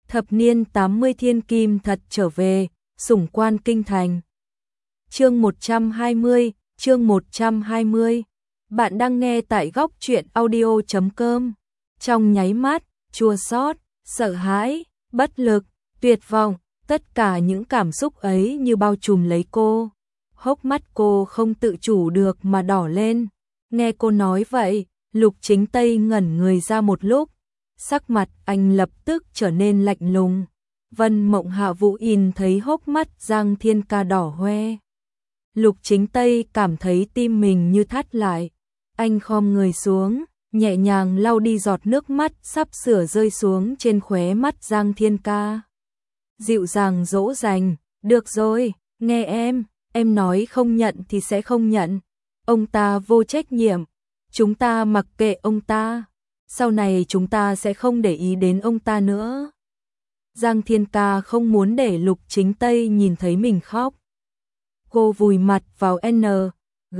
Thập niên 80 thiên kim thật trở về, sủng quan kinh thành. Chương 120, chương 120. Bạn đang nghe tại góc truyện audio.com. Trong nháy mắt, chua xót, sợ hãi, bất lực, tuyệt vọng, tất cả những cảm xúc ấy như bao trùm lấy cô. Hốc mắt cô không tự chủ được mà đỏ lên. Nghe cô nói vậy, Lục Chính Tây ngẩn người ra một lúc. Sắc mặt anh lập tức trở nên lạnh lùng. Vân Mộng Hạ Vũ nhìn thấy hốc mắt Giang Thiên Ca đỏ hoe. Lục Chính Tây cảm thấy tim mình như thắt lại. Anh khom người xuống, nhẹ nhàng lau đi giọt nước mắt sắp sửa rơi xuống trên khóe mắt Giang Thiên Ca. Dịu dàng dỗ dành, được rồi, nghe em nói không nhận thì sẽ không nhận. Ông ta vô trách nhiệm, chúng ta mặc kệ ông ta. Sau này chúng ta sẽ không để ý đến ông ta nữa. Giang Thiên Ca không muốn để Lục Chính Tây nhìn thấy mình khóc. Cô vùi mặt vào N, G,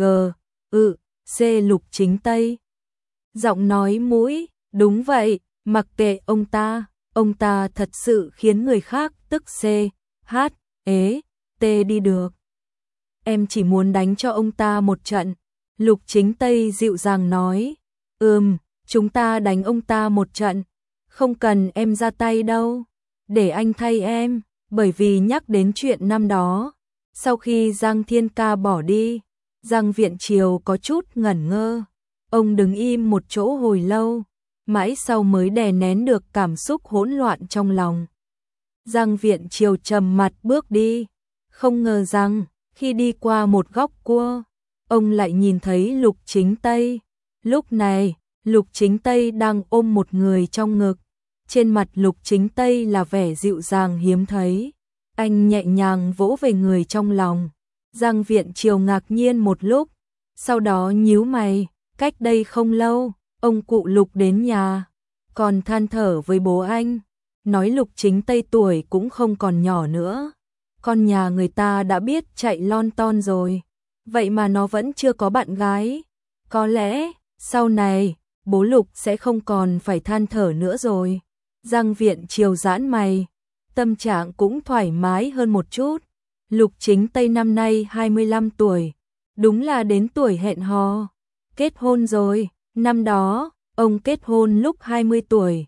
C Lục Chính Tây. Giọng nói mũi, đúng vậy, mặc kệ ông ta thật sự khiến người khác tức C, H, T đi được. Em chỉ muốn đánh cho ông ta một trận. Lục Chính Tây dịu dàng nói, chúng ta đánh ông ta một trận, không cần em ra tay đâu, để anh thay em, bởi vì nhắc đến chuyện năm đó. Sau khi Giang Thiên Ca bỏ đi, Giang Viện Triều có chút ngẩn ngơ, ông đứng im một chỗ hồi lâu, mãi sau mới đè nén được cảm xúc hỗn loạn trong lòng. Giang Viện Triều trầm mặt bước đi, không ngờ rằng, khi đi qua một góc cua, ông lại nhìn thấy Lục Chính Tây. Lúc này, Lục Chính Tây đang ôm một người trong ngực. Trên mặt Lục Chính Tây là vẻ dịu dàng hiếm thấy. Anh nhẹ nhàng vỗ về người trong lòng. Giang Viện Triều ngạc nhiên một lúc, sau đó nhíu mày. Cách đây không lâu, ông cụ Lục đến nhà, còn than thở với bố anh, nói Lục Chính Tây tuổi cũng không còn nhỏ nữa. Con nhà người ta đã biết chạy lon ton rồi, vậy mà nó vẫn chưa có bạn gái. Có lẽ, sau này, bố Lục sẽ không còn phải than thở nữa rồi. Giang Viện Triều giãn mày, tâm trạng cũng thoải mái hơn một chút. Lục Chính Tây năm nay 25 tuổi, đúng là đến tuổi hẹn hò. Kết hôn rồi, năm đó, ông kết hôn lúc 20 tuổi,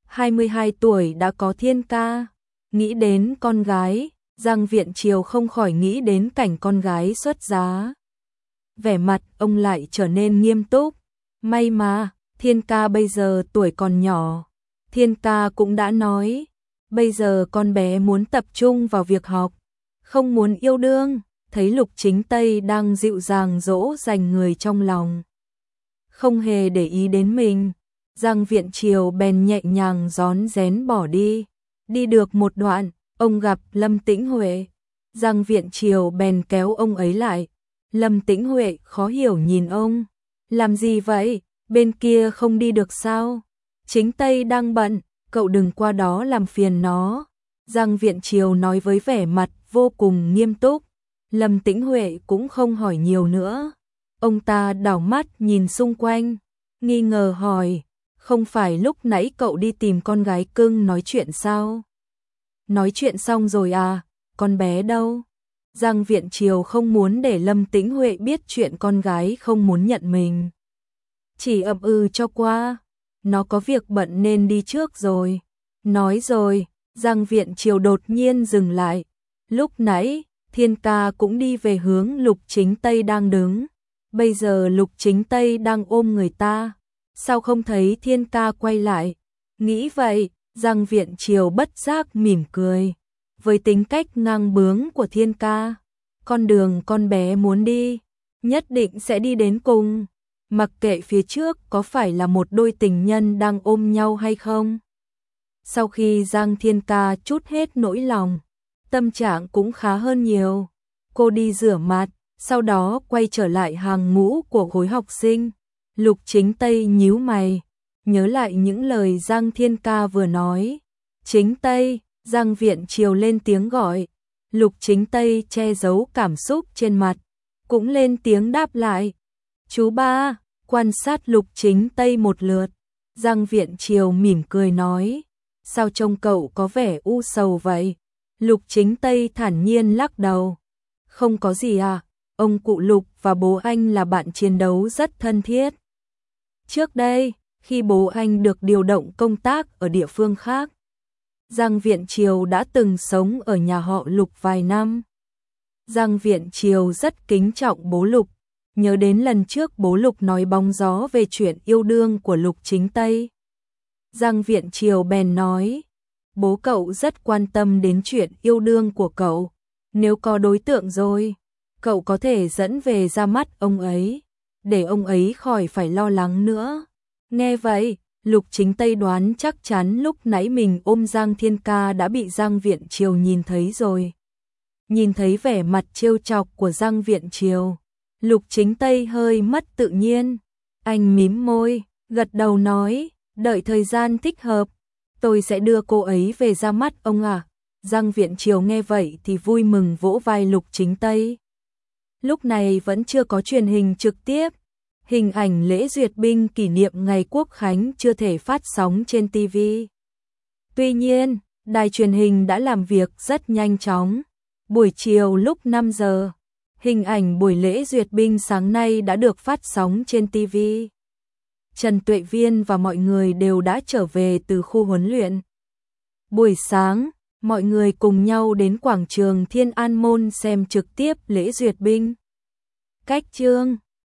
22 tuổi đã có Thiên Ca. Nghĩ đến con gái, Giang Viện Triều không khỏi nghĩ đến cảnh con gái xuất giá. Vẻ mặt ông lại trở nên nghiêm túc. May mà, Thiên Ca bây giờ tuổi còn nhỏ. Thiên Ca cũng đã nói, bây giờ con bé muốn tập trung vào việc học, không muốn yêu đương. Thấy Lục Chính Tây đang dịu dàng dỗ dành người trong lòng, không hề để ý đến mình, Giang Viện Triều bèn nhẹ nhàng rón rén bỏ đi. Đi được một đoạn, ông gặp Lâm Tĩnh Huệ. Giang Viện Triều bèn kéo ông ấy lại. Lâm Tĩnh Huệ khó hiểu nhìn ông. Làm gì vậy? Bên kia không đi được sao? Chính Tây đang bận, cậu đừng qua đó làm phiền nó. Giang Viện Triều nói với vẻ mặt vô cùng nghiêm túc. Lâm Tĩnh Huệ cũng không hỏi nhiều nữa. Ông ta đảo mắt nhìn xung quanh, nghi ngờ hỏi, không phải lúc nãy cậu đi tìm con gái cưng nói chuyện sao? Nói chuyện xong rồi à, con bé đâu? Giang Viện Triều không muốn để Lâm Tĩnh Huệ biết chuyện con gái không muốn nhận mình. Chỉ ậm ừ cho qua, nó có việc bận nên đi trước rồi. Nói rồi, Giang Viện Triều đột nhiên dừng lại. Lúc nãy, Thiên Ca cũng đi về hướng Lục Chính Tây đang đứng. Bây giờ Lục Chính Tây đang ôm người ta, sao không thấy Thiên Ca quay lại? Nghĩ vậy, Giang Viện Triều bất giác mỉm cười. Với tính cách ngang bướng của Thiên Ca, con đường con bé muốn đi, nhất định sẽ đi đến cùng. Mặc kệ phía trước có phải là một đôi tình nhân đang ôm nhau hay không. Sau khi Giang Thiên Ca trút hết nỗi lòng, tâm trạng cũng khá hơn nhiều. Cô đi rửa mặt, sau đó quay trở lại hàng ngũ của khối học sinh. Lục Chính Tây nhíu mày, nhớ lại những lời Giang Thiên Ca vừa nói. Chính Tây, Giang Viện Triều lên tiếng gọi. Lục Chính Tây che giấu cảm xúc trên mặt, cũng lên tiếng đáp lại. Chú ba, quan sát Lục Chính Tây một lượt. Giang Viện Triều mỉm cười nói, sao trông cậu có vẻ u sầu vậy? Lục Chính Tây thản nhiên lắc đầu. Không có gì à, ông cụ Lục và bố anh là bạn chiến đấu rất thân thiết. Trước đây, khi bố anh được điều động công tác ở địa phương khác, Giang Viễn Triều đã từng sống ở nhà họ Lục vài năm. Giang Viễn Triều rất kính trọng bố Lục, nhớ đến lần trước bố Lục nói bóng gió về chuyện yêu đương của Lục Chính Tây. Giang Viễn Triều bèn nói, bố cậu rất quan tâm đến chuyện yêu đương của cậu, nếu có đối tượng rồi, cậu có thể dẫn về ra mắt ông ấy, để ông ấy khỏi phải lo lắng nữa. Nghe vậy, Lục Chính Tây đoán chắc chắn lúc nãy mình ôm Giang Thiên Ca đã bị Giang Viễn Triều nhìn thấy rồi. Nhìn thấy vẻ mặt trêu chọc của Giang Viễn Triều, Lục Chính Tây hơi mất tự nhiên. Anh mím môi, gật đầu nói, đợi thời gian thích hợp, tôi sẽ đưa cô ấy về ra mắt ông à. Giang Viễn Triều nghe vậy thì vui mừng vỗ vai Lục Chính Tây. Lúc này vẫn chưa có truyền hình trực tiếp, hình ảnh lễ duyệt binh kỷ niệm ngày Quốc khánh chưa thể phát sóng trên TV. Tuy nhiên, đài truyền hình đã làm việc rất nhanh chóng. Buổi chiều lúc 5 giờ, hình ảnh buổi lễ duyệt binh sáng nay đã được phát sóng trên TV. Trần Tuệ Viên và mọi người đều đã trở về từ khu huấn luyện. Buổi sáng, mọi người cùng nhau đến quảng trường Thiên An Môn xem trực tiếp lễ duyệt binh. Cách chương